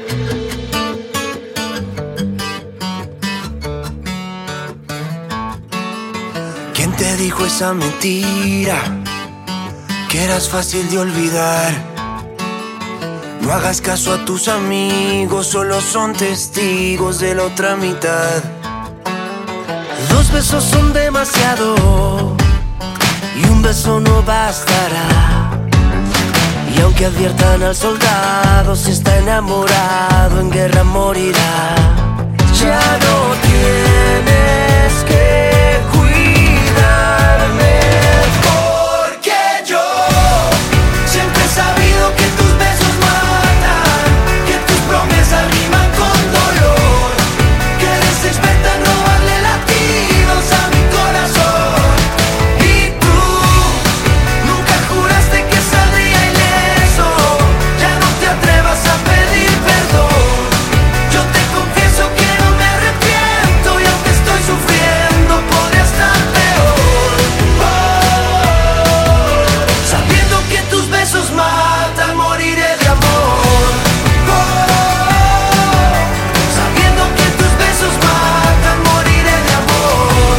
¿Quién te dijo esa mentira? Que eras fácil de olvidar. No hagas caso a tus amigos, solo son testigos de la otra mitad. Dos besos son demasiado y un beso no bastará. Y aunque adviertan al soldado, si está enamorado en guerra morirá. Ya no tienes que cuidarme, porque yo siempre he sabido que tus besos matan, que tus promesas riman con dolor, que eres experta en robarle latidos a mi corazón. Y tú nunca juraste que saldría ileso. Ya no te atrevas a pedir perdón. Yo te confieso que no me arrepiento, y aunque estoy sufriendo podría estar peor. Sabiendo que tus besos matan, moriré de amor. Sabiendo que tus besos matan, moriré de amor.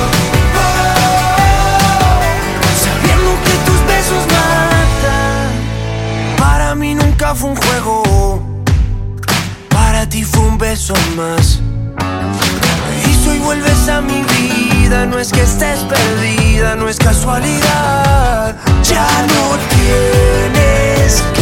Sabiendo que tus besos matan. Para mí nunca fue un juego, para ti fue un beso más. Y si hoy vuelves a mi vida, no es que estés perdida, no es casualidad. Ya no tienes que